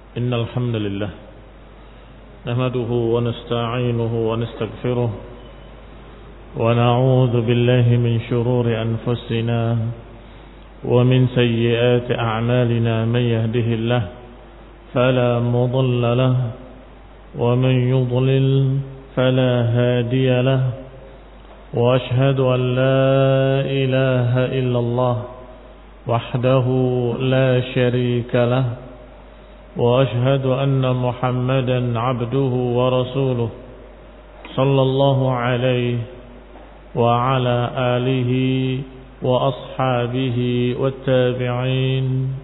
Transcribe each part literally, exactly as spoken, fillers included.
إن الحمد لله نحمده ونستعينه ونستغفره ونعوذ بالله من شرور أنفسنا ومن سيئات أعمالنا. من يهده الله فلا مضل له ومن يضلل فلا هادي له وأشهد أن لا إله إلا الله وحده لا شريك له وأشهد أن محمدا عبده ورسوله صلى الله عليه وعلى آله وأصحابه والتابعين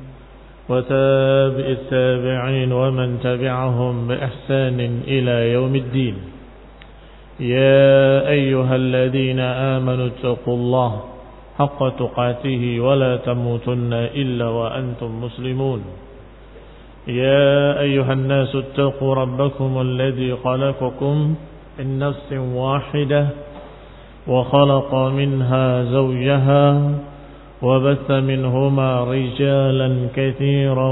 وتابع التابعين ومن تبعهم بإحسان إلى يوم الدين. يا أيها الذين آمنوا اتقوا الله حق تقاته ولا تموتن إلا وأنتم مسلمون. يا أيها الناس اتقوا ربكم الذي خلقكم من نفس واحدة وخلق منها زوجها وبث منهما رجالا كثيرا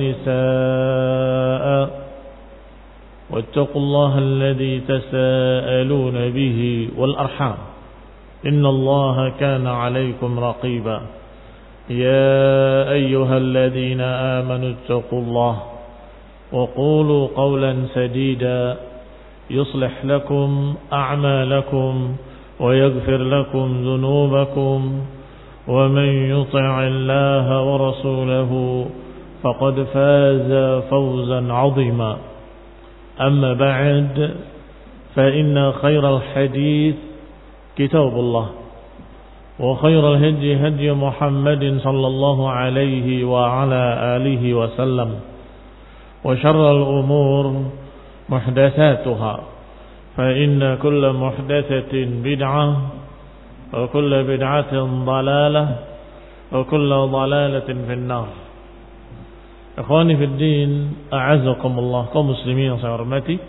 ونساء واتقوا الله الذي تساءلون به والأرحام إن الله كان عليكم رقيبا. يا أيها الذين آمنوا اتقوا الله وقولوا قولا سديدا يصلح لكم أعمالكم ويغفر لكم ذنوبكم ومن يطع الله ورسوله فقد فاز فوزا عظيما. أما بعد فإن خير الحديث كتاب الله وخير الهدي هدي محمد صلى الله عليه وعلى آله وسلم وشر الأمور محدثاتها فإن كل محدثة بدعة وكل بدعة ضلالة وكل ضلالة في النار. Ikhwani fi din, a'azzakumullah, kaum muslimin yang saya hormati.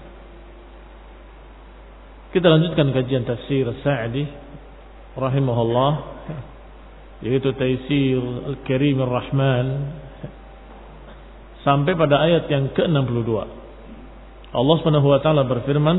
Kita lanjutkan kajian tafsir Sa'di rahimahullah, yaitu Taisir Al-Karim Ar-Rahman, sampai pada ayat yang ke enam puluh dua. Allah Subhanahu wa taala berfirman,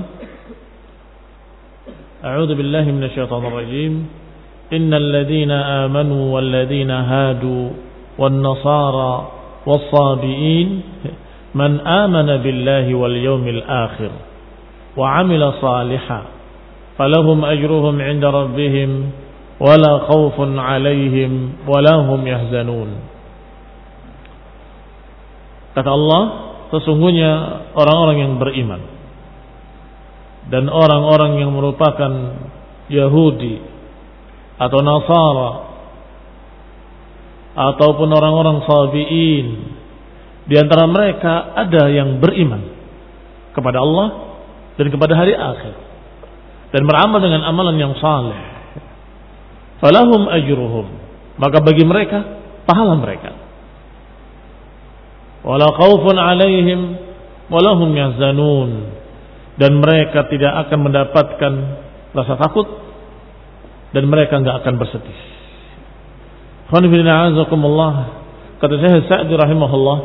A'udzu billahi minasyaitonir rajim. Innal ladzina amanu wal ladzina hadu wan nasara was-sabiin man amana billahi wal yawmil akhir wa 'amila shalihan falahum ajruhum 'inda rabbihim wala khaufun 'alaihim wala hum yahzanun. Kata Allah, sesungguhnya orang-orang yang beriman dan orang-orang yang merupakan Yahudi atau Nasara ataupun orang-orang Sabiin, di antara mereka ada yang beriman kepada Allah dan kepada hari akhir dan beramal dengan amalan yang saleh. Falahum ajruhum, maka bagi mereka pahala mereka. Wala khaufun alaihim wala hum yahzanun, dan mereka tidak akan mendapatkan rasa takut dan mereka enggak akan bersedih. Khonifidina azakumullah, kata Syekh Sa'di rahimahullah,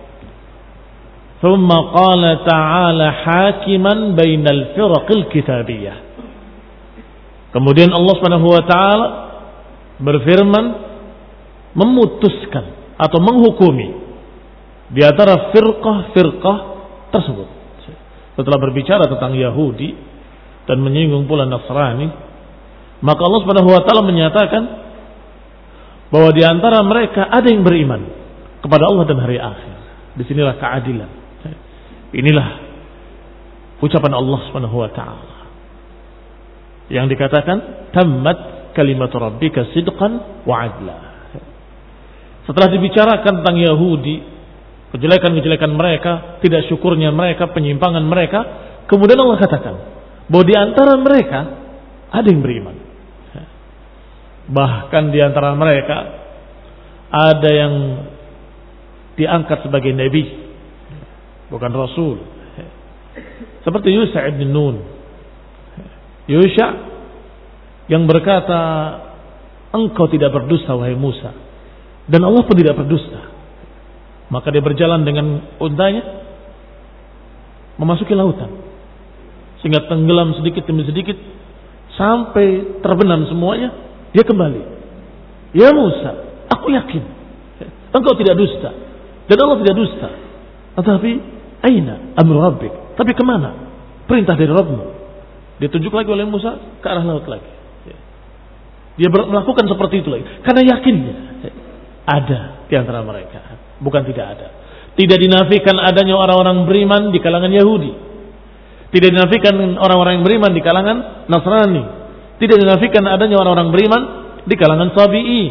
thumma qala ta'ala hakiman bainal firaqil kitabiyah. Kemudian Allah Subhanahu wa taala berfirman memutuskan atau menghukumi di antara firqah-firqah tersebut. Setelah berbicara tentang Yahudi dan menyinggung pula Nasrani, maka Allah Subhanahu wa taala menyatakan bahwa di antara mereka ada yang beriman kepada Allah dan hari akhir. Disinilah keadilan. Inilah ucapan Allah Subhanahu wa taala yang dikatakan tammat kalimatu rabbika sidqan wa adla. Setelah dibicarakan tentang Yahudi, kejelekan-kejelekan mereka, tidak syukurnya mereka, penyimpangan mereka, kemudian Allah katakan bahwa di antara mereka ada yang beriman. Bahkan di antara mereka ada yang diangkat sebagai nabi, bukan rasul, seperti Yusha ibn Nun. Yusha yang berkata, engkau tidak berdusta wahai Musa, dan Allah pun tidak berdusta. Maka dia berjalan dengan untanya memasuki lautan, sehingga tenggelam sedikit demi sedikit sampai terbenam semuanya. Dia kembali, ya Musa, aku yakin engkau tidak dusta dan Allah tidak dusta. Tetapi aina amru rabbik? Tapi kemana perintah dari Rabbmu? Ditunjuk lagi oleh Musa ke arah laut lagi. Dia melakukan seperti itu lagi karena yakinnya ada di antara mereka, bukan tidak ada. Tidak dinafikan adanya orang-orang beriman di kalangan Yahudi, tidak dinafikan orang-orang yang beriman di kalangan Nasrani, tidak dinafikan adanya orang-orang beriman di kalangan Sabi'in.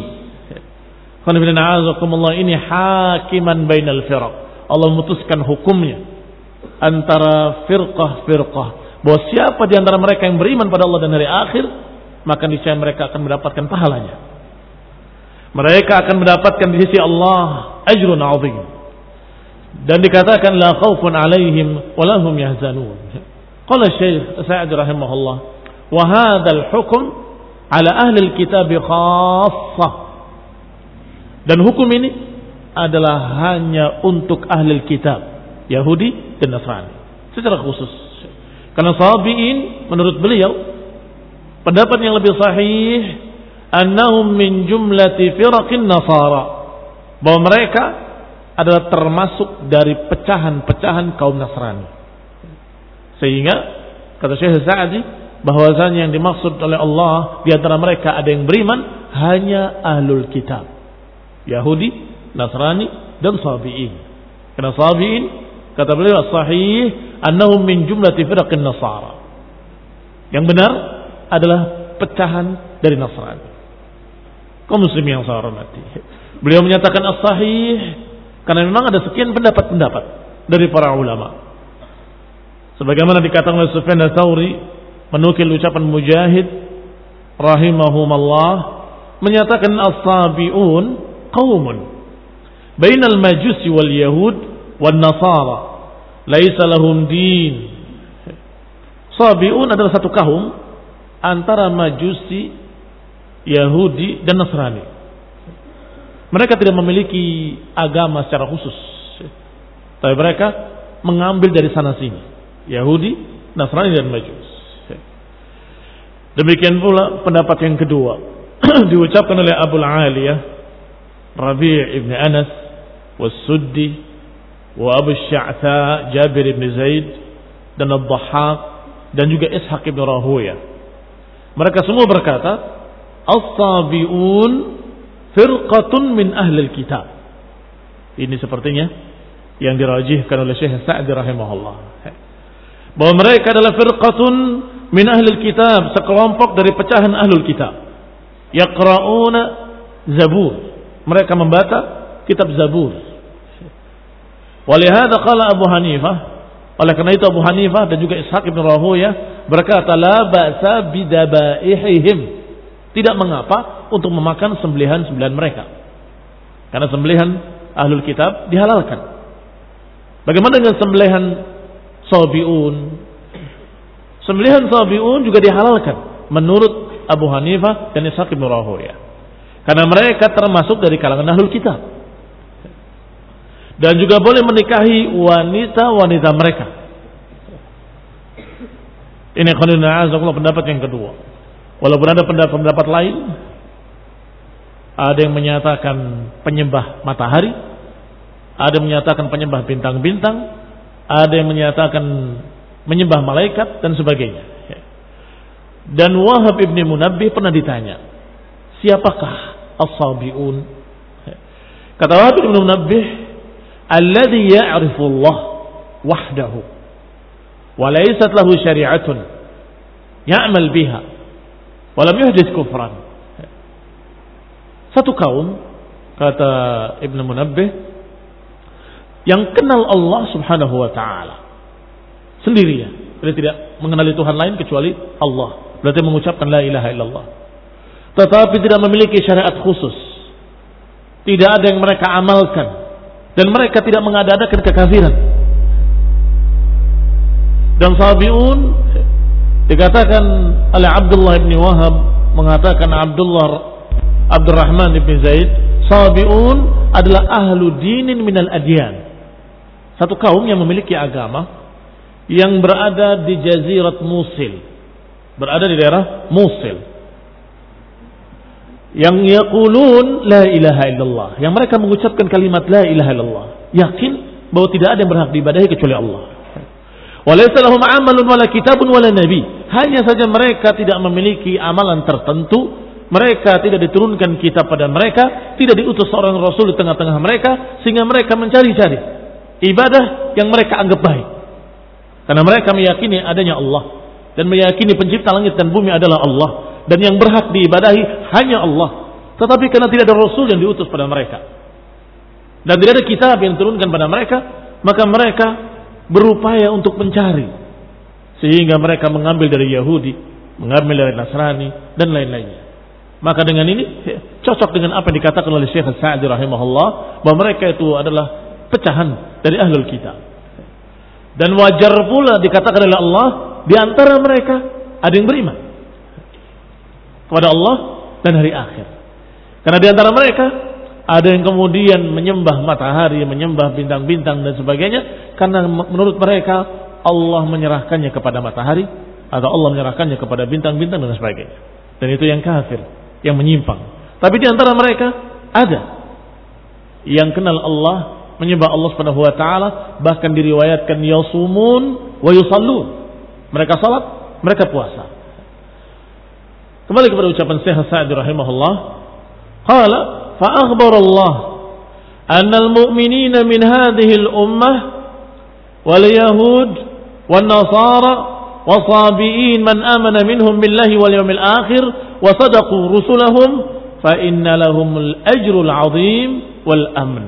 Ini hakiman bainal firaq. Allah memutuskan hukumnya antara firqah-firqah, bahwa siapa di antara mereka yang beriman pada Allah dan hari akhir, maka niscaya mereka akan mendapatkan pahalanya. Mereka akan mendapatkan di sisi Allah ajrun azim. Dan dikatakan la khaufun alaihim wa lahum yahzanun. Qala Syekh Sa'di rahimahullah, wa hadzal hukm ala ahli alkitab khassah. Dan hukum ini adalah hanya untuk ahli kitab, Yahudi dan Nasrani secara khusus. Karena Sabi'in menurut beliau pendapat yang lebih sahih, annahum min jumlati firaqin nasara, bahwa mereka adalah termasuk dari pecahan-pecahan kaum Nasrani. Sehingga kata Syekh Sa'di bahwasanya yang dimaksud oleh Allah di antara mereka ada yang beriman hanya ahlul kitab, Yahudi, Nasrani dan Sabi'in. Karena Sabi'in kata beliau sahih annahum min jumlati firaqin nasara. Yang benar adalah pecahan dari Nasrani. Kaum muslimin yang saya hormati, beliau menyatakan as-sahih karena memang ada sekian pendapat-pendapat dari para ulama. Sebagaimana dikatakan oleh Sufyan Ats-Tsauri menukil ucapan Mujahid rahimahumallah menyatakan as-sabiun qaumun bainal majusi wal yahud wan nasara laisa lahum din. Sabiun adalah satu kaum antara majusi, Yahudi dan Nasrani. Mereka tidak memiliki agama secara khusus, tapi mereka mengambil dari sana sini, Yahudi, Nasrani dan Majus. Demikian pula pendapat yang kedua diucapkan oleh Abu Aliyah Rabi' ibn Anas was-Suddi wa Abu Sya'tha Jabir ibn Zaid dan Ad-Dhahhak dan juga Ishaq ibn Rahuyah. Mereka semua berkata as-sabiun firqatun min ahlil kitab. Ini sepertinya yang dirajihkan oleh Syekh Sa'di rahimahullah, bahwa mereka adalah firqatun min ahlil kitab, sekelompok dari pecahan ahlul kitab. Yaqra'una Zabur, mereka membaca kitab Zabur. Walihada qala Abu Hanifah, oleh karena itu Abu Hanifah dan juga Ishaq ibn Rahuyah berkata la ba'sa bidabaihim, tidak mengapa untuk memakan sembelihan-sembelihan mereka, karena sembelihan ahlul kitab dihalalkan. Bagaimana dengan sembelihan Sabiun? Sembelihan Sabiun juga dihalalkan menurut Abu Hanifah dan Ishaq bin Rahuyah, karena mereka termasuk dari kalangan ahlul kitab, dan juga boleh menikahi wanita-wanita mereka. Ini qanuna'azakullah pendapat yang kedua. Walaupun ada pendapat-pendapat lain, ada yang menyatakan penyembah matahari, ada yang menyatakan penyembah bintang-bintang, ada yang menyatakan menyembah malaikat dan sebagainya. Dan Wahab ibn Munabbih pernah ditanya, siapakah as-sabiun? Kata Wahab ibn Munabbih, alladhi ya'rifu Allah wahdahu wa laysat lahu syari'atun ya'mal biha walam yuhdits kufran. Satu kaum, kata Ibnu Munabbih, yang kenal Allah subhanahu wa ta'ala sendirian, berarti tidak mengenali Tuhan lain kecuali Allah, berarti mengucapkan la ilaha illallah, tetapi tidak memiliki syariat khusus, tidak ada yang mereka amalkan, dan mereka tidak mengada-adakan kekafiran. Dan Sabiun dikatakan oleh Abdullah bin Wahab, mengatakan Abdullah Abdurrahman bin Zaid Sabi'un adalah ahlu dinin minal adyan. Satu kaum yang memiliki agama yang berada di Jazirat Musil, berada di daerah Musil, yang yaqulun la ilaha illallah, yang mereka mengucapkan kalimat la ilaha illallah, yakin bahwa tidak ada yang berhak diibadahi kecuali Allah. Walaysa lahum amalun wala kitabun wala nabi, hanya saja mereka tidak memiliki amalan tertentu, mereka tidak diturunkan kitab pada mereka, tidak diutus seorang rasul di tengah-tengah mereka, sehingga mereka mencari-cari ibadah yang mereka anggap baik. Karena mereka meyakini adanya Allah dan meyakini pencipta langit dan bumi adalah Allah dan yang berhak diibadahi hanya Allah. Tetapi karena tidak ada rasul yang diutus pada mereka dan tidak ada kitab yang diturunkan pada mereka, maka mereka berupaya untuk mencari, sehingga mereka mengambil dari Yahudi, mengambil dari Nasrani dan lain-lainnya. Maka dengan ini cocok dengan apa yang dikatakan oleh Syekh Sa'di rahimahullah, bahwa mereka itu adalah pecahan dari ahlul kitab. Dan wajar pula dikatakan oleh Allah, di antara mereka ada yang beriman kepada Allah dan hari akhir. Karena di antara mereka ada yang kemudian menyembah matahari, menyembah bintang-bintang dan sebagainya, karena menurut mereka Allah menyerahkannya kepada matahari atau Allah menyerahkannya kepada bintang-bintang dan sebagainya. Dan itu yang kafir, yang menyimpang. Tapi di antara mereka ada yang kenal Allah, menyembah Allah Subhanahu wa taala, bahkan diriwayatkan yasumun wa yusallun. Mereka salat, mereka puasa. Kembali kepada ucapan Syekh Sa'di rahimahullah, qala fa akhbara Allah anna al-mu'minina min hadhihi al-ummah wal yahud wan nasara wasabiin man amana minhum billahi wal yawmil akhir wa sadaqu rusulahum fa inna lahumul ajrul 'azim wal amn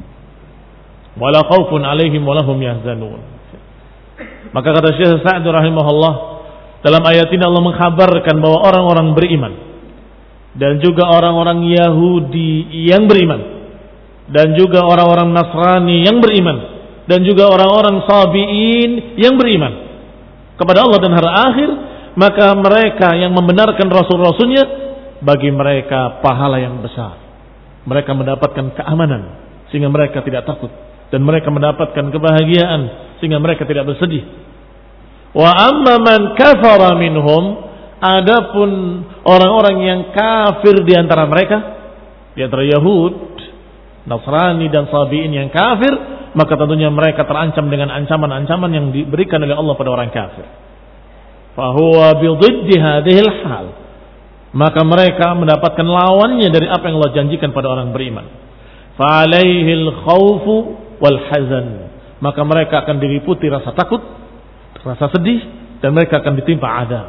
wala khaufun 'alaihim wa lahum yahzanun. Maka kata Syekh Sa'di rahimahullah, dalam ayat ini Allah mengkhabarkan bahwa orang-orang beriman dan juga orang-orang Yahudi yang beriman dan juga orang-orang Nasrani yang beriman dan juga orang-orang Sabiin yang beriman kepada Allah dan hari akhir, maka mereka yang membenarkan rasul-rasulnya, bagi mereka pahala yang besar. Mereka mendapatkan keamanan sehingga mereka tidak takut, dan mereka mendapatkan kebahagiaan sehingga mereka tidak bersedih. Wa amma man kafara minhum, adapun orang-orang yang kafir di antara mereka, di antara Yahud, Nasrani dan Sabiin yang kafir, maka tentunya mereka terancam dengan ancaman-ancaman yang diberikan oleh Allah pada orang kafir. Fa huwa bi dhiddi hadhihi al-hal, maka mereka mendapatkan lawannya dari apa yang Allah janjikan pada orang beriman. Fa alaihi al-khawfu wal hazan, maka mereka akan diliputi rasa takut, rasa sedih, dan mereka akan ditimpa adab.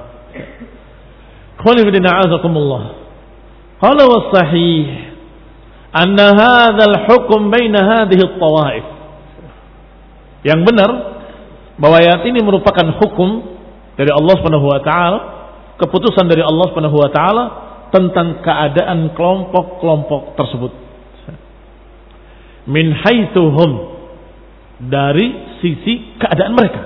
Qul bidina azakumullah. Qala was sahih anna hadzal hukm baina hadhihi at-tawaif. Yang benar bahwa ayat ini merupakan hukum dari Allah Subhanahu wa taala, keputusan dari Allah Subhanahu wa taala tentang keadaan kelompok-kelompok tersebut. Min haitsuhum, dari sisi keadaan mereka.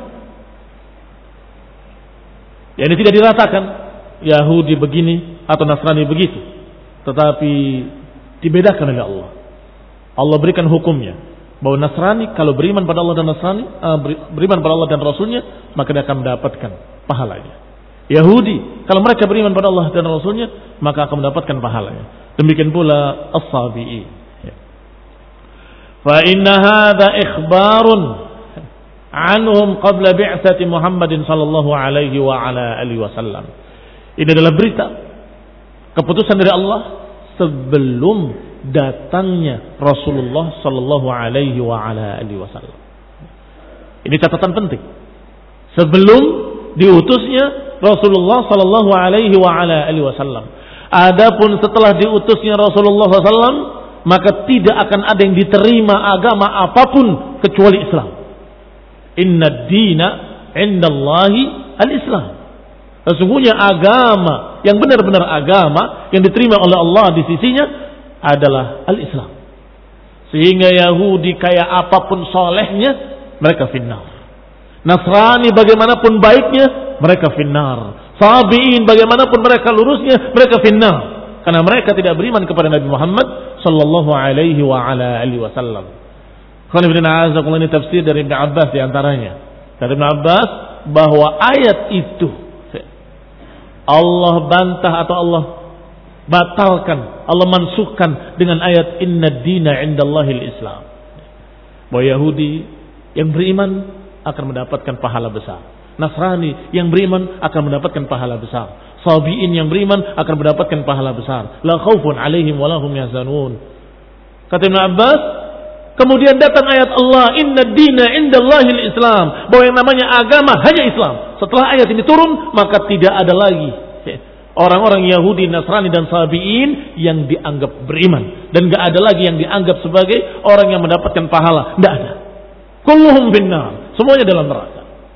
Ya, ini tidak diratakan Yahudi begini atau Nasrani begitu, tetapi dibedakan oleh Allah. Allah berikan hukumnya bahwa Nasrani kalau beriman pada Allah dan Nasrani, uh, beriman pada Allah dan Rasulnya, maka dia akan mendapatkan pahalanya. Yahudi kalau mereka beriman pada Allah dan Rasulnya, maka akan mendapatkan pahalanya. Demikian pula as-Sabi'in. Fa inna hadza ikhbarun anhum qabla bi'tsati Muhammadin sallallahu alaihi wa ala alihi wasallam. Ini adalah berita keputusan dari Allah sebelum datangnya Rasulullah sallallahu alaihi wa ala alihi wasallam. Ini catatan penting. Sebelum diutusnya Rasulullah sallallahu alaihi wa ala alihi wasallam. Adapun setelah diutusnya Rasulullah sallallahu alaihi wasallam, maka tidak akan ada yang diterima agama apapun kecuali Islam. Inna ad-dina 'indallahi al-Islam. Sesungguhnya agama yang benar-benar agama yang diterima oleh Allah di sisinya adalah al-Islam. Sehingga Yahudi kayak apapun solehnya, mereka finnar. Nasrani bagaimanapun baiknya, mereka finnar. Sabiin bagaimanapun mereka lurusnya, mereka finnar. karena mereka tidak beriman kepada Nabi Muhammad sallallahu alaihi wa ala alihi wasallam. Ini tafsir dari Ibn Abbas di antaranya. Dari Ibn Abbas bahwa ayat itu Allah bantah atau Allah batalkan, Allah mansukhkan dengan ayat inna dina indallahil Islam. Bahwa Yahudi yang beriman akan mendapatkan pahala besar. Nasrani yang beriman akan mendapatkan pahala besar. Sabiin yang beriman akan mendapatkan pahala besar. La khaufun alaihim wa lahum yahzanun. Kata Ibn Abbas, kemudian datang ayat Allah, inna dina indallahil Islam, bahwa yang namanya agama hanya Islam. Setelah ayat ini turun, maka tidak ada lagi orang-orang Yahudi, Nasrani dan Sabiin yang dianggap beriman, dan gak ada lagi yang dianggap sebagai orang yang mendapatkan pahala. Tidak ada. Kulluhum finnar, semuanya dalam neraka.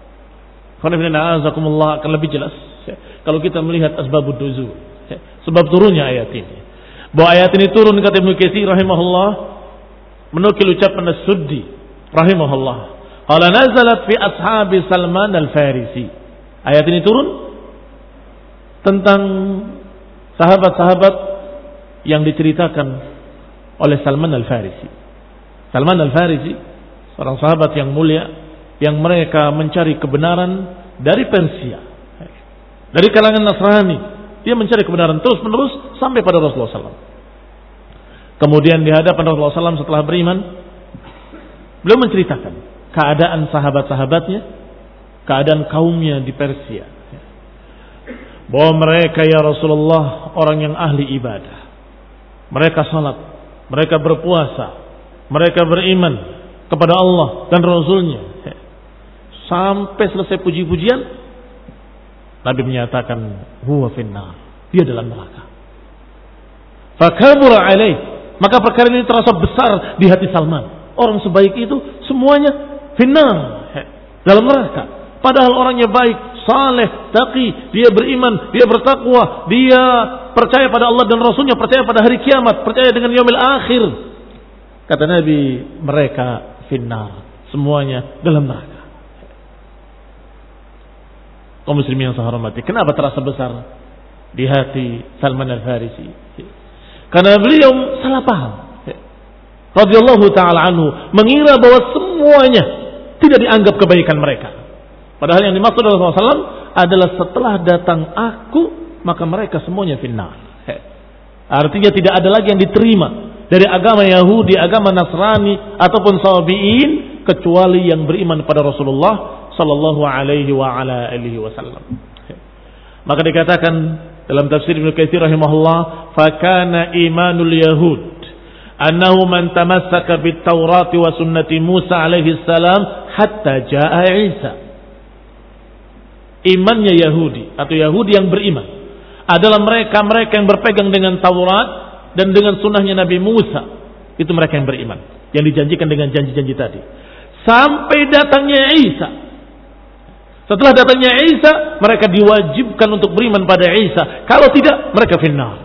Akan lebih jelas kalau kita melihat asbabud nuzul, sebab turunnya ayat ini. Bahwa ayat ini turun, kata Ibnu Katsir rahimahullah, menukil ucapan As-Suddi rahimahullah, qala nazalat fi ashabi Salman al-Farisi. Ayat ini turun tentang sahabat-sahabat yang diceritakan oleh Salman al-Farisi. Salman al-Farisi seorang sahabat yang mulia, yang mereka mencari kebenaran dari Persia, dari kalangan Nasrani. Dia mencari kebenaran terus menerus sampai pada Rasulullah sallallahu alaihi wasallam. Kemudian di hadapan Rasulullah sallallahu alaihi wasallam setelah beriman, beliau menceritakan keadaan sahabat-sahabatnya, keadaan kaumnya di Persia, bahwa mereka ya Rasulullah orang yang ahli ibadah, mereka salat, mereka berpuasa, mereka beriman kepada Allah dan Rasulnya. Sampai selesai puji-pujian, Nabi menyatakan huwa finnar, dia dalam neraka. Fakabura alaih, maka perkara ini terasa besar di hati Salman. Orang sebaik itu semuanya finnar, dalam neraka. Padahal orangnya baik, saleh, taqi, dia beriman, dia bertakwa, dia percaya pada Allah dan Rasulnya, percaya pada hari kiamat, percaya dengan yaumil akhir. Kata Nabi, mereka finnar, semuanya dalam neraka. Kaum muslimin yang saya hormati, kenapa terasa besar di hati Salman al-Farisi? Karena beliau salah paham, radhiyallahu ta'ala anhu, mengira bahwa semuanya tidak dianggap kebaikan mereka. Padahal yang dimaksud Rasulullah sallallahu alaihi wasallam adalah setelah datang aku, maka mereka semuanya finnar. Artinya tidak ada lagi yang diterima dari agama Yahudi, agama Nasrani ataupun Sabiin, kecuali yang beriman pada Rasulullah sallallahu alaihi wa ala alihi wasallam. Maka dikatakan dalam tafsir Ibnu Katsir rahimahullah, fakana imanul yahud annahu man tamassaka bit Taurat wa sunnati Musa alaihi salam hatta jaa Isa. Imannya Yahudi atau Yahudi yang beriman adalah mereka-mereka yang berpegang dengan Taurat dan dengan sunnahnya Nabi Musa. Itu mereka yang beriman, yang dijanjikan dengan janji-janji tadi, sampai datangnya Isa. Setelah datangnya Isa, mereka diwajibkan untuk beriman pada Isa. Kalau tidak, mereka finnar.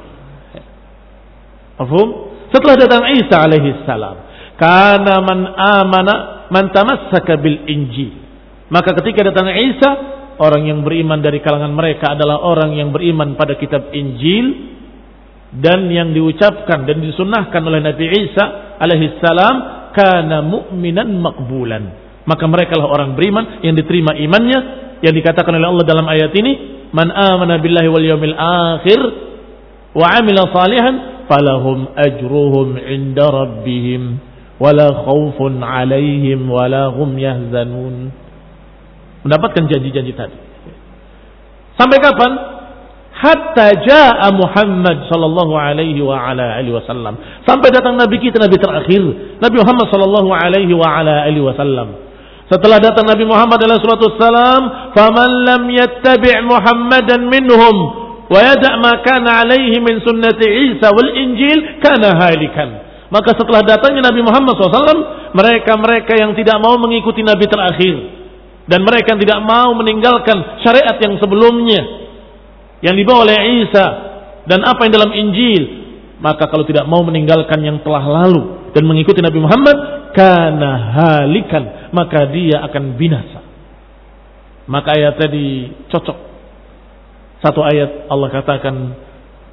Paham? Setelah datang Isa alaihi salam, kana man amana man tamassaka bil Injil. Maka ketika datang Isa, orang yang beriman dari kalangan mereka adalah orang yang beriman pada kitab Injil dan yang diucapkan dan disunnahkan oleh Nabi Isa alaihi salam, kana mu'minan maqbulan. Maka mereka lah orang beriman yang diterima imannya, yang dikatakan oleh Allah dalam ayat ini, man amana billahi wal yawmil akhir wa amila salihan falahum ajruhum inda rabbihim wala khaufun alaihim wala hum yahzanun. Mendapatkan janji-janji tadi. Sampai kapan? Hatta jaa Muhammad sallallahu alaihi wa ala alihi wasallam. Sampai datang nabi kita, nabi terakhir, Nabi Muhammad sallallahu alaihi wa ala alihi wasallam. Setelah datang Nabi Muhammad alaihi salatu wassalam, faman lam yattabi' Muhammadan minhum wa yada' ma kana alaihi min sunnati Isa wal Injil kana halikan. Maka setelah datangnya Nabi Muhammad shallallahu alaihi wasallam, mereka-mereka yang tidak mau mengikuti Nabi terakhir dan mereka yang tidak mau meninggalkan syariat yang sebelumnya yang dibawa oleh Isa dan apa yang dalam Injil, maka kalau tidak mau meninggalkan yang telah lalu dan mengikuti Nabi Muhammad, kana halikan, maka dia akan binasa. Maka ayat tadi cocok. Satu ayat Allah katakan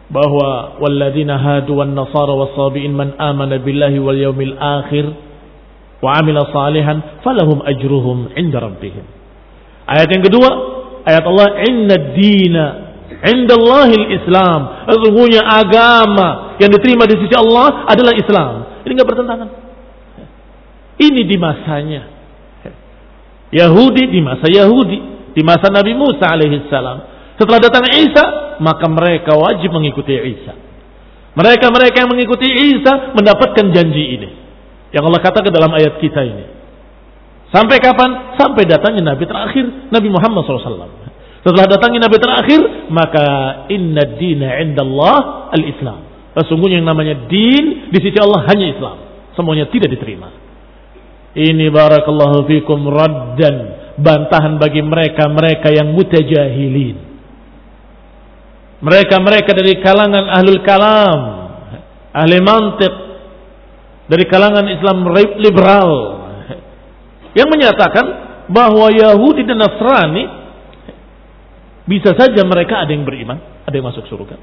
bahwa walladzina hadu wan nasara was-sabiin man amana billahi wal yaumil akhir wa amila salihan falahum ajruhum 'inda rabbihim. Ayat yang kedua, ayat Allah, inna ad-dina 'indallahil Islam. Sesungguhnya agama yang diterima di sisi Allah adalah Islam. Ini enggak bertentangan. Ini di masanya Yahudi, di masa Yahudi, di masa Nabi Musa alaihi salam. Setelah datang Isa, maka mereka wajib mengikuti Isa. Mereka-mereka yang mengikuti Isa mendapatkan janji ini yang Allah katakan dalam ayat kita ini. Sampai kapan? Sampai datangnya Nabi terakhir, Nabi Muhammad shallallahu alaihi wasallam. Setelah datangnya Nabi terakhir, maka inna ad-dina 'indallah al-Islam. Sesungguhnya yang namanya din di sisi Allah hanya Islam. Semuanya tidak diterima. Ini barakallahu fikum raddan, bantahan bagi mereka-mereka yang mutajahilin. Mereka-mereka dari kalangan ahlul kalam, ahli mantiq, dari kalangan Islam liberal, yang menyatakan bahwa Yahudi dan Nasrani bisa saja mereka ada yang beriman, ada yang masuk surga.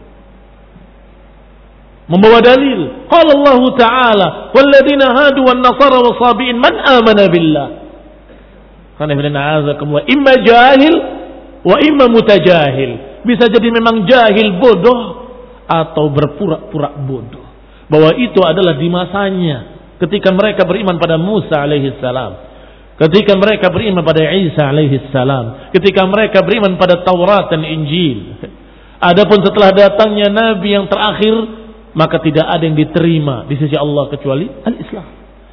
Membawa dalil, qala Allah Ta'ala walladzina hadu wan nasara was-sabiin man amana billah. Karena ibn a'azakum wa imma jahil wa imma mutajahil. Bisa jadi memang jahil bodoh atau berpura-pura bodoh. Bahwa itu adalah di masanya ketika mereka beriman pada Musa alaihi salam, ketika mereka beriman pada Isa alaihi salam, ketika mereka beriman pada Taurat dan Injil. Adapun setelah datangnya nabi yang terakhir, maka tidak ada yang diterima di sisi Allah kecuali al-Islam.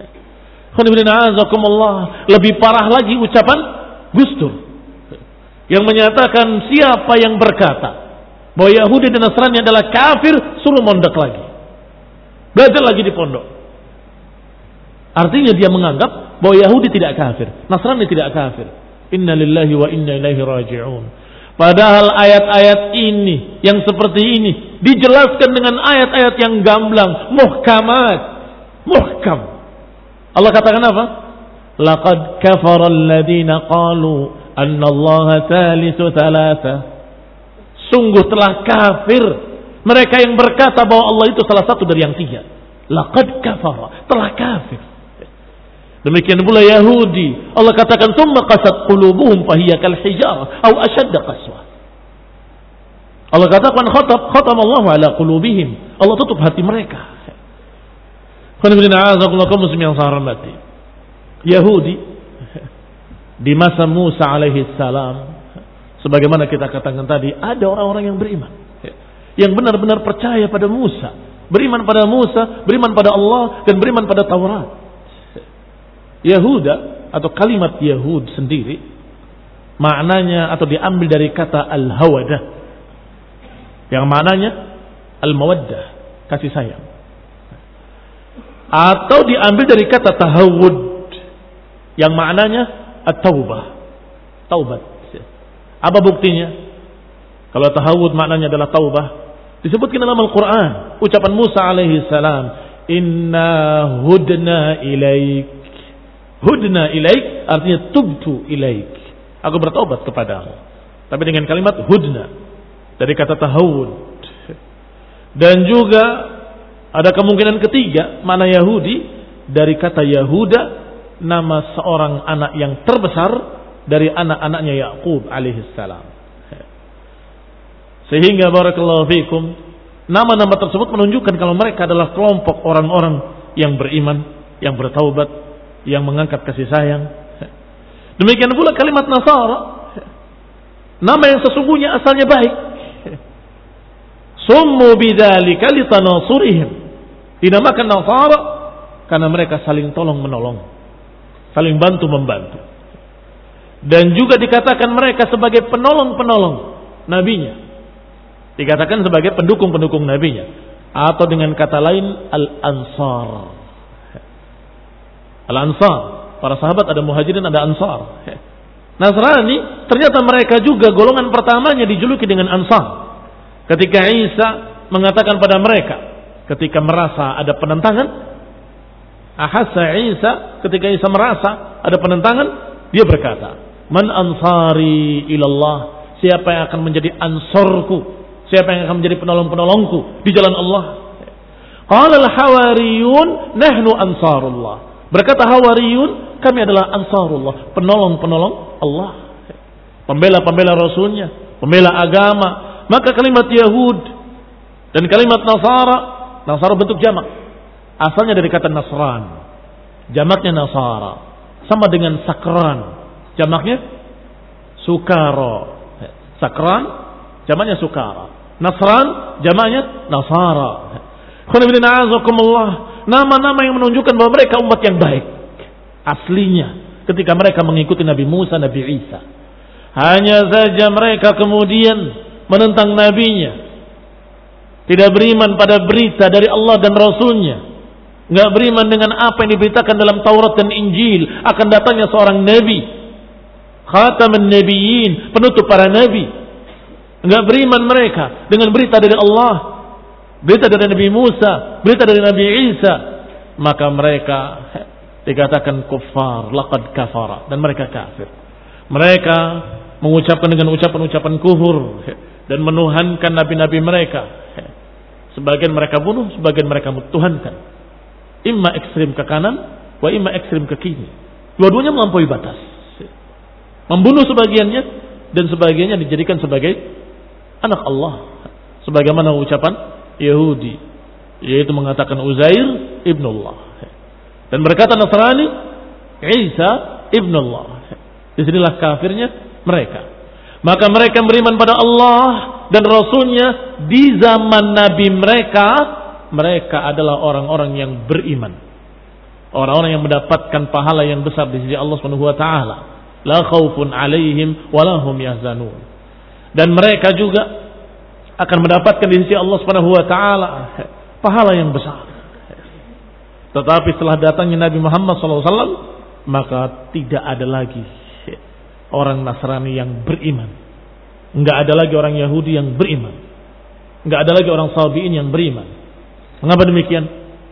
Lebih parah lagi ucapan Gus Dur yang menyatakan siapa yang berkata bahwa Yahudi dan Nasrani adalah kafir, suruh mondok lagi, belajar lagi di pondok. Artinya dia menganggap bahwa Yahudi tidak kafir, Nasrani tidak kafir. Inna lillahi wa inna ilaihi raji'un. Padahal ayat-ayat ini yang seperti ini dijelaskan dengan ayat-ayat yang gamblang, muhkamat, muhkam. Allah katakan apa? Laqad kafara alladziina qalu anna Allah thalithu thalatha. Sungguh telah kafir mereka yang berkata bahwa Allah itu salah satu dari yang tiga. Laqad kafara, telah kafir. Demikian pula Yahudi, Allah katakan tsumma qasat qulubuhum fahiya kal hijarah aw ashadda qaswa. Allah katakan khatab khatam Allah ala qulubihim, Allah tutup hati mereka. Yahudi di masa Musa alaihi salam, sebagaimana kita katakan tadi, ada orang-orang yang beriman, yang benar-benar percaya pada Musa, beriman pada Musa, beriman pada Allah, dan beriman pada Taurat. Yahuda atau kalimat Yahud sendiri maknanya atau diambil dari kata al-hawadah, yang maknanya al-mawaddah, kasih sayang, atau diambil dari kata tahawud yang maknanya at-taubah, taubat. Apa buktinya? Kalau tahawud maknanya adalah taubah, disebutkan dalam Al-Quran ucapan Musa alaihi salam, inna hudna ilaik. Hudna ilaik artinya tubtu ilaik, aku bertobat kepadamu. Tapi dengan kalimat hudna dari kata tahawud. Dan juga ada kemungkinan ketiga mana Yahudi dari kata Yahuda, nama seorang anak yang terbesar dari anak-anaknya Yakub alaihissalam. Sehingga barakallahu fikum, nama-nama tersebut menunjukkan kalau mereka adalah kelompok orang-orang yang beriman, yang bertaubat, yang mengangkat kasih sayang. Demikian pula kalimat Nasara, nama yang sesungguhnya asalnya baik. Summu bidzalika litanasurihim, dinamakan Nasara karena mereka saling tolong menolong, saling bantu membantu. Dan juga dikatakan mereka sebagai penolong-penolong nabinya, dikatakan sebagai pendukung-pendukung nabinya, atau dengan kata lain al-ansar. Al-ansar, para sahabat ada muhajirin, ada ansar. Nasrani ternyata mereka juga golongan pertamanya dijuluki dengan ansar. Ketika Isa mengatakan pada mereka, ketika merasa ada penentangan, ahassa Isa, ketika Isa merasa ada penentangan, dia berkata, man ansari ilallah, siapa yang akan menjadi ansorku, Siapa yang akan menjadi penolong-penolongku di jalan Allah? Qala al-hawariyun nahnu ansarullah. Berkata hawariyun, kami adalah ansarullah, penolong-penolong Allah. Pembela-pembela Rasulnya, pembela agama. Maka kalimat Yahud dan kalimat Nasara, Nasara bentuk jamak. Asalnya dari kata Nasran. Jamaknya Nasara. Sama dengan sakran. Jamaknya Sukara. Sakran, jamaknya Sukara. Nasran, jamaknya Nasara. Nama-nama yang menunjukkan bahwa mereka umat yang baik. Aslinya ketika mereka mengikuti Nabi Musa, Nabi Isa. Hanya saja mereka kemudian menentang nabinya. Tidak beriman pada berita dari Allah dan Rasulnya. Nggak beriman dengan apa yang diberitakan dalam Taurat dan Injil. Akan datangnya seorang nabi. Khataman nabiyyin, penutup para nabi. Nggak beriman mereka dengan berita dari Allah, berita dari Nabi Musa, berita dari Nabi Isa. Maka mereka dikatakan kuffar, laqad kafara, dan mereka kafir. Mereka mengucapkan dengan ucapan-ucapan kufur dan menuhankan nabi-nabi mereka. Sebagian mereka bunuh, sebagian mereka tuhankan. Imma ekstrim ke kanan, wa imma ekstrim ke kiri. Dua-duanya melampaui batas. Membunuh sebagiannya dan sebagiannya dijadikan sebagai anak Allah. Sebagaimana ucapan Yahudi, yaitu mengatakan Uzair ibnullah. Dan berkata Nasrani, Isa ibnullah. Disinilah kafirnya mereka. Maka mereka beriman pada Allah dan Rasulnya di zaman Nabi mereka. Mereka adalah orang-orang yang beriman, orang-orang yang mendapatkan pahala yang besar di sisi Allah Subhanahu wa taala. La khaufun alaihim wa lahum yahzanun. Dan mereka juga akan mendapatkan di sisi Allah Subhanahu wa taala pahala yang besar. Tetapi setelah datangnya Nabi Muhammad sallallahu alaihi wasallam, maka tidak ada lagi orang Nasrani yang beriman. Enggak ada lagi orang Yahudi yang beriman. Enggak ada lagi orang Sabi'in yang beriman. Mengapa demikian?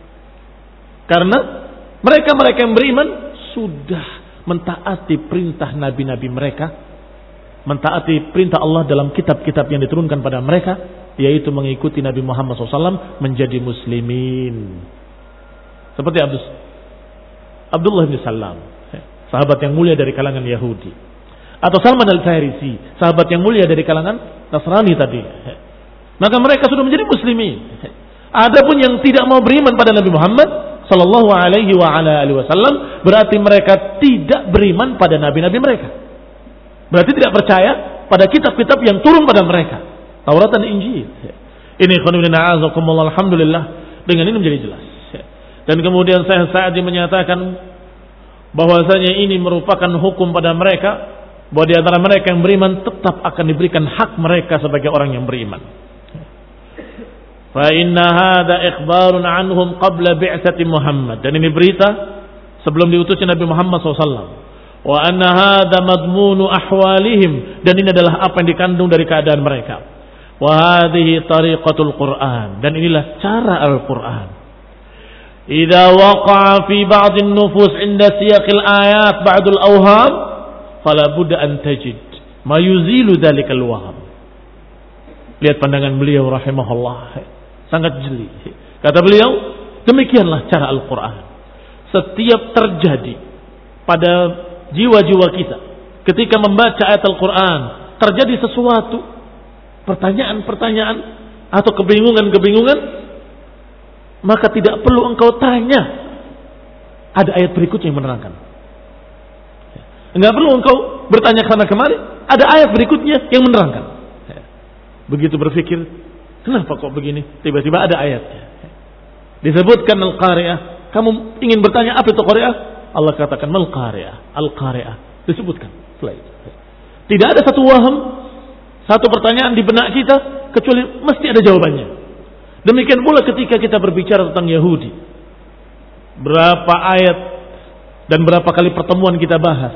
Karena mereka-mereka yang beriman sudah mentaati perintah nabi-nabi mereka, mentaati perintah Allah dalam kitab-kitab yang diturunkan pada mereka, yaitu mengikuti Nabi Muhammad shallallahu alaihi wasallam menjadi muslimin. Seperti Abdus, Abdullah bin Salam, sahabat yang mulia dari kalangan Yahudi, atau Salman al-Farisi, sahabat yang mulia dari kalangan Nasrani tadi. Maka mereka sudah menjadi muslimin. Adapun yang tidak mau beriman pada Nabi Muhammad sallallahu alaihi wa ala alihi wasallam, berarti mereka tidak beriman pada nabi-nabi mereka. Berarti tidak percaya pada kitab-kitab yang turun pada mereka, Taurat dan Injil. Ini khonibina azakumullah, alhamdulillah, dengan ini menjadi jelas. Dan kemudian saya Sa'di menyatakan bahwasanya ini merupakan hukum pada mereka, bahwa di antara mereka yang beriman tetap akan diberikan hak mereka sebagai orang yang beriman. Fa inna hadza ikhbarun anhum qabla bi'tsati Muhammad. Dan ini berita sebelum diutusnya Nabi Muhammad shallallahu alaihi wasallam. Wa anna hadza madmunu ahwalihim. Dan ini adalah apa yang dikandung dari keadaan mereka. Wa hadhihi tariqatul Qur'an. Dan inilah cara Al-Qur'an. Idza waqa'a fi ba'd an-nufus 'inda siyaqil ayat ba'dul awham, fala budda an tajid ma yuzilu dzalikal waham. Lihat pandangan beliau rahimahullah, sangat jeli. Kata beliau, demikianlah cara Al-Quran. Setiap terjadi pada jiwa-jiwa kita ketika membaca ayat Al-Quran, terjadi sesuatu, pertanyaan-pertanyaan atau kebingungan-kebingungan, maka tidak perlu engkau tanya, ada ayat berikutnya yang menerangkan. Enggak perlu engkau bertanya sana kemari, ada ayat berikutnya yang menerangkan. Begitu berpikir, kenapa kok begini? Tiba-tiba ada ayatnya. Disebutkan Al-Qari'ah. Kamu ingin bertanya apa itu Qari'ah? Allah katakan Al-Qari'ah. Al-Qari'ah. Disebutkan. Tidak ada satu waham, satu pertanyaan di benak kita, kecuali mesti ada jawabannya. Demikian pula ketika kita berbicara tentang Yahudi. Berapa ayat dan berapa kali pertemuan kita bahas.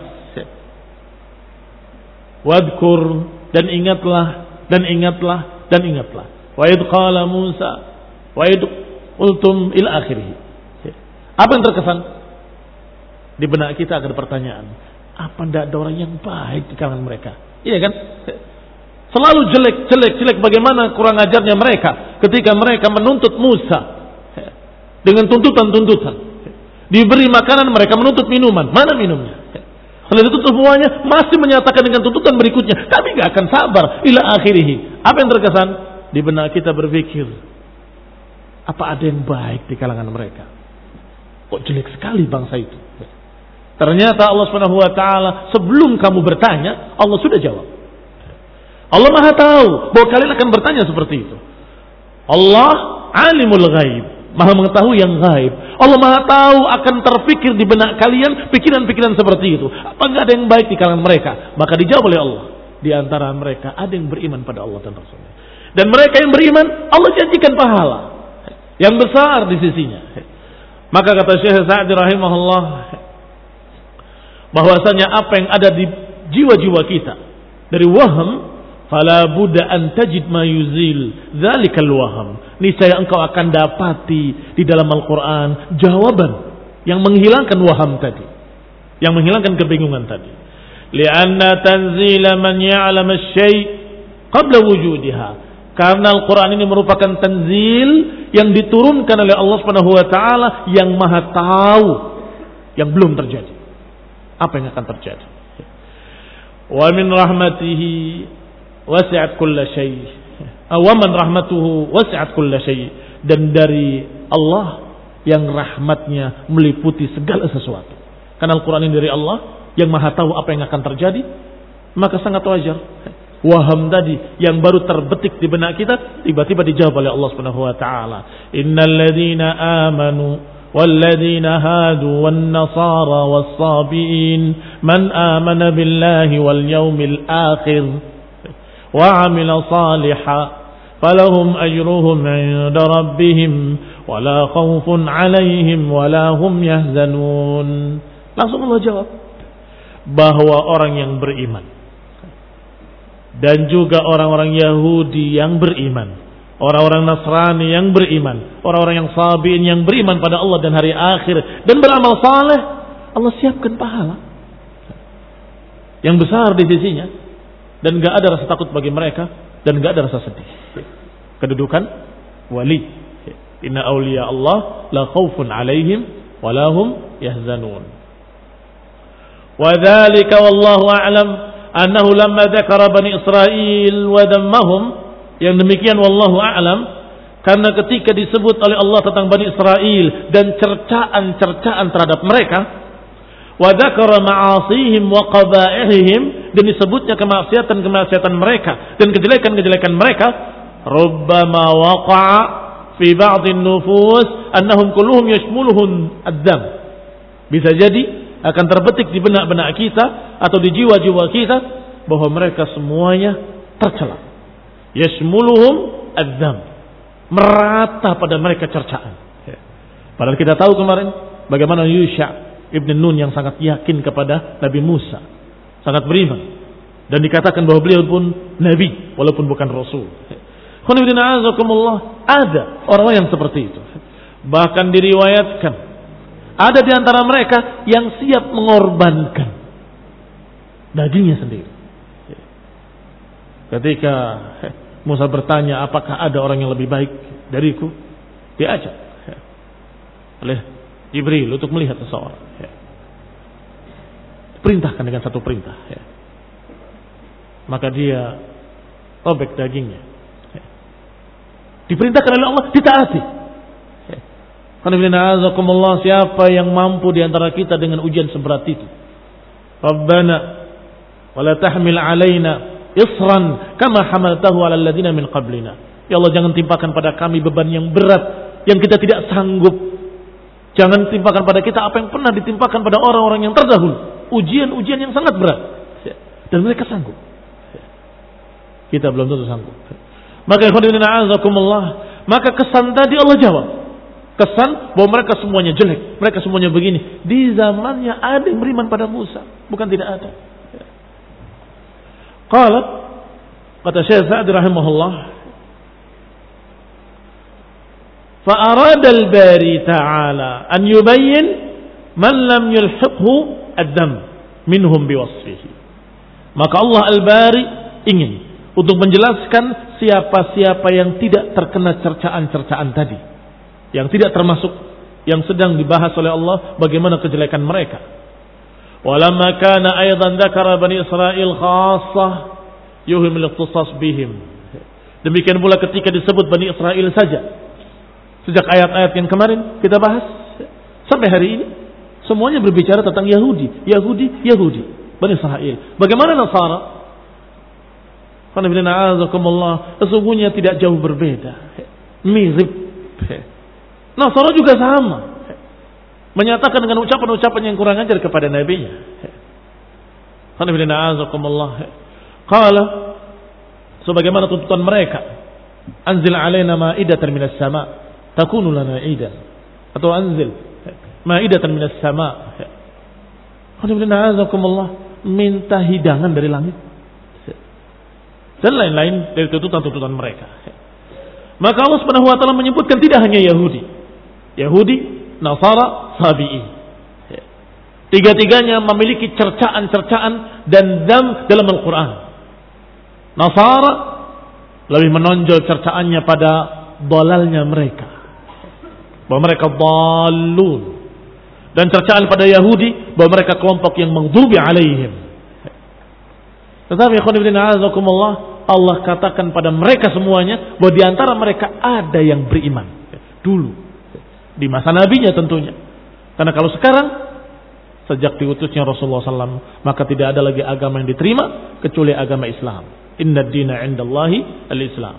Wadkur, dan ingatlah, dan ingatlah, dan ingatlah. Wa idh qala Musa, wa idh qultum ila akhirih. Apa yang terkesan? Di benak kita ada pertanyaan. Apa tidak ada orang yang baik di kalangan mereka? Iya kan? Selalu jelek, jelek, jelek. Bagaimana kurang ajarnya mereka ketika mereka menuntut Musa dengan tuntutan-tuntutan. Diberi makanan, mereka menuntut minuman. Mana minumnya? Kalau ditutup semuanya, masih menyatakan dengan tuntutan berikutnya. Kami gak akan sabar. Ila akhirihi. Apa yang terkesan? Di benak kita berpikir, apa ada yang baik di kalangan mereka? Kok jelek sekali bangsa itu? Ternyata Allah Subhanahu wa taala sebelum kamu bertanya, Allah sudah jawab. Allah Maha tahu bahwa kalian akan bertanya seperti itu. Allah alimul ghaib, Maha mengetahui yang gaib. Allah Maha tahu akan terpikir di benak kalian pikiran-pikiran seperti itu. Apa enggak ada yang baik di kalangan mereka? Maka dijawab oleh Allah. Di antara mereka ada yang beriman pada Allah dan Rasulnya. Dan mereka yang beriman, Allah janjikan pahala yang besar di sisinya. Maka kata Syekh Sa'di rahimahullah, bahwasanya apa yang ada di jiwa-jiwa kita dari waham, fala budda an tajid ma yuzil dzalikal waham. Niscaya engkau akan dapati di dalam Al-Qur'an jawaban yang menghilangkan waham tadi, yang menghilangkan kebingungan tadi. Li'anna tanzila man ya'lam asy-syai' qabla wujudiha. Karena Al-Quran ini merupakan tanzil yang diturunkan oleh Allah Subhanahu wa taala yang Maha tahu yang belum terjadi. Apa yang akan terjadi? Wa min rahmatihi wasi'at kulla syai'. Wa man rahmatuhu wasi'at kulla syai'. Dan dari Allah yang rahmatnya meliputi segala sesuatu. Karena Al-Quran ini dari Allah yang Maha tahu apa yang akan terjadi, maka sangat wajar waham tadi yang baru terbetik di benak kita tiba-tiba dijawab oleh Allah Subhanahu wa taala. Innal ladzina amanu wal ladzina hadu wan nasara was sabiin man amana billahi wal yawmil akhir wa amila salihan falahum ajruhum 'inda rabbihim wala khaufun 'alaihim wala hum yahzanun. Langsung Allah jawab bahwa orang yang beriman dan juga orang-orang Yahudi yang beriman, orang-orang Nasrani yang beriman, orang-orang yang sabiin yang beriman pada Allah dan hari akhir dan beramal saleh, Allah siapkan pahala yang besar di sisinya dan gak ada rasa takut bagi mereka dan gak ada rasa sedih. Kedudukan wali. Inna awliya Allah la khaufun alaihim wa lahum yahzanun. Wa dzalika wallahu a'lam annahu lamma dzakara bani Israil wa dammahum, yang demikian wallahu a'lam, karena ketika disebut oleh Allah tentang Bani Israel dan cercaan-cercaan terhadap mereka, wa dzakara ma'asihim wa qaba'ihim, dan disebutnya kemaksiatan-kemaksiatan mereka dan kejelekan-kejelekan mereka, rubbama waqa'a fi ba'dhin nufus annahum kulluhum yashmuluhum ad-dam. Bisa jadi akan terbetik di benak-benak kita atau di jiwa-jiwa kita bahwa mereka semuanya tercela. Yashmuluhum ad-dam, merata pada mereka cercaan. Padahal kita tahu kemarin bagaimana Yusha ibn Nun yang sangat yakin kepada Nabi Musa, sangat beriman, dan dikatakan bahwa beliau pun Nabi walaupun bukan Rasul. Ada orang yang seperti itu. Bahkan diriwayatkan ada di antara mereka yang siap mengorbankan dagingnya sendiri. Ketika Musa bertanya, apakah ada orang yang lebih baik dariku? Diajak oleh Jibril untuk melihat seseorang. Perintahkan dengan satu perintah. Maka dia robek dagingnya. Diperintahkan oleh Allah, ditaati. Siapa yang mampu di antara kita dengan ujian seberat itu? Rabbana wala tahmil alaina isran kama hamaltahu ala alladziina min qablina. Ya Allah, jangan timpakan pada kami beban yang berat yang kita tidak sanggup. Jangan timpakan pada kita apa yang pernah ditimpakan pada orang-orang yang terdahulu. Ujian-ujian yang sangat berat. Dan mereka sanggup. Kita belum tentu sanggup. Maka maka kesan tadi Allah jawab. Kesan bahwa mereka semuanya jelek, mereka semuanya begini. Di zamannya ada yang beriman pada Musa, bukan tidak ada. Qala, kata Syekh Sa'di rahimahullah, fa arada al-bari ta'ala an yubayyin man lam yulhiqhu ad-dam minhum biwasfihi. Maka Allah al-Bari ingin untuk menjelaskan siapa-siapa yang tidak terkena cercaan-cercaan tadi, yang tidak termasuk yang sedang dibahas oleh Allah bagaimana kejelekan mereka. Walamma kana aidan dzakara bani Israil khassah yuhim al-ikhtisas bihim. Demikian pula ketika disebut Bani Israel saja. Sejak ayat-ayat yang kemarin kita bahas sampai hari ini semuanya berbicara tentang Yahudi, Yahudi, Yahudi, Bani Israel. Bagaimana Nasara? Sesungguhnya tidak jauh berbeda, mirip. Nasara juga sama, menyatakan dengan ucapan-ucapan yang kurang ajar kepada nabinya. Qala, sebagaimana tuntutan mereka, anzil alaina ma'idatan minas sama' takunu lana 'idan, atau anzil ma'idatan minas sama'. Minta hidangan dari langit dan lain-lain dari tuntutan-tuntutan mereka. Maka Allah Subhanahu wa taala menyebutkan tidak hanya Yahudi, Yahudi, Nasara, Sabi'i. Tiga-tiganya memiliki cercaan-cercaan dan dam dalam Al-Quran. Nasara lebih menonjol cercaannya pada dalalnya mereka, bahwa mereka dhalun, dan cercaan pada Yahudi bahwa mereka kelompok yang maghdubi alaihim. Tetapi ikhwan fillah azakumullah, Allah katakan pada mereka semuanya bahwa di antara mereka ada yang beriman dulu di masa nabinya tentunya. Karena kalau sekarang sejak diutusnya Rasulullah sallallahu alaihi wasallam maka tidak ada lagi agama yang diterima kecuali agama Islam. Inna ad-dina 'indallahi al-Islam.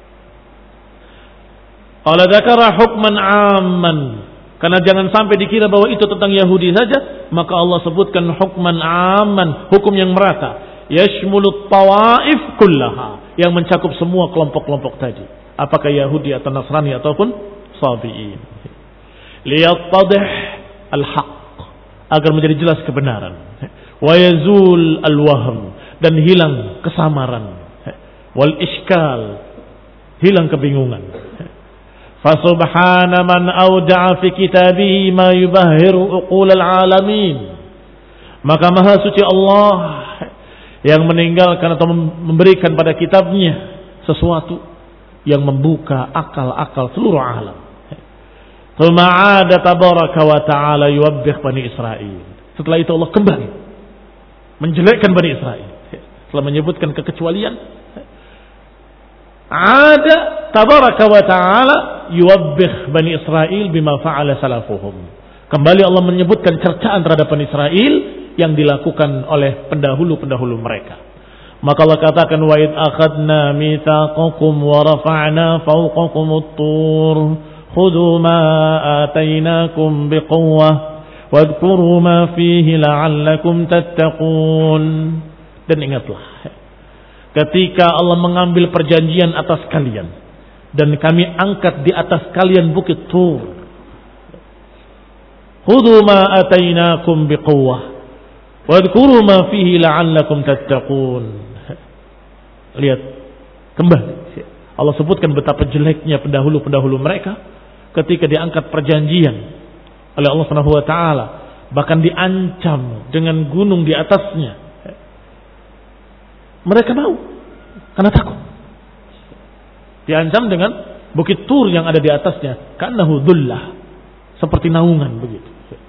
Qala dzakara hukman 'amman. Karena jangan sampai dikira bahwa itu tentang Yahudi saja, maka Allah sebutkan hukman 'amman, hukum yang merata, yashmulu tawaif kullaha, yang mencakup semua kelompok-kelompok tadi, apakah Yahudi atau Nasrani ataupun Sabi'in. Liyattadih al-haq, agar menjadi jelas kebenaran, wa yazul al-wahm, dan hilang kesamaran, wal iskal, hilang kebingungan. Fasubhana man awda'a fi kitabihi ma yubahhiru uqul al-alamin. Maka maha suci Allah yang meninggalkan atau memberikan pada kitabnya sesuatu yang membuka akal-akal seluruh alam. Tsumma 'ada tabaraka wa ta'ala yuwabbih Bani Israil. Setelah itu Allah kembali menjelekkan Bani Israil. Setelah menyebutkan kekecualian, ada tabaraka wa ta'ala yuwabbih Bani Israil bima fa'ala salafuhum. Kembali Allah menyebutkan cercaan terhadap Bani Israil yang dilakukan oleh pendahulu-pendahulu mereka. Maka Allah katakan, wa id akhadna mitsaqakum wa rafa'na fawqakum at-tur khudhu ma atainakum biquwwah wadhkuru ma fihi la'allakum tattaqun. Dan ingatlah ketika Allah mengambil perjanjian atas kalian dan kami angkat di atas kalian bukit Tur. Khudhu ma atainakum biquwwah wadhkuru ma fihi la'allakum tattaqun. Lihat kembali Allah sebutkan betapa jeleknya pendahulu-pendahulu mereka ketika diangkat perjanjian oleh Allah Subhanahu wa taala, bahkan diancam dengan gunung di atasnya. Mereka mau karena takut. Diancam dengan bukit Tur yang ada di atasnya, ka'annahu dhullah, seperti naungan begitu.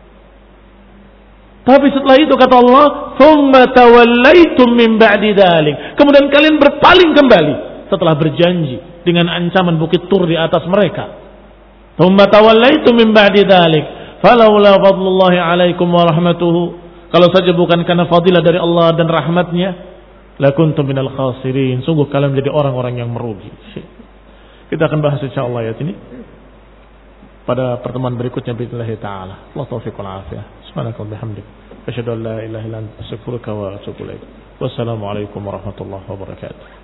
Tapi setelah itu kata Allah, "Tsumma tawallaitum min ba'di dzalik." Kemudian kalian berpaling kembali setelah berjanji dengan ancaman bukit Tur di atas mereka. "Tsumma tawallaitum min ba'di dzalik, falaula fadlullahi 'alaikum wa rahmatuhu." Kalau saja bukan karena fadilah dari Allah dan rahmatnya, lakuntum minal khasirin. Sungguh kalian menjadi orang-orang yang merugi. Kita akan bahas insyaallah ayat ini pada pertemuan berikutnya billahi taala. Allah taufiq wal afiyah. Subhanaka wa bihamdik, asyhadu an la ilaha illa anta, astaghfiruka wa atubu ilaik. Wassalamu alaikum warahmatullahi wabarakatuh.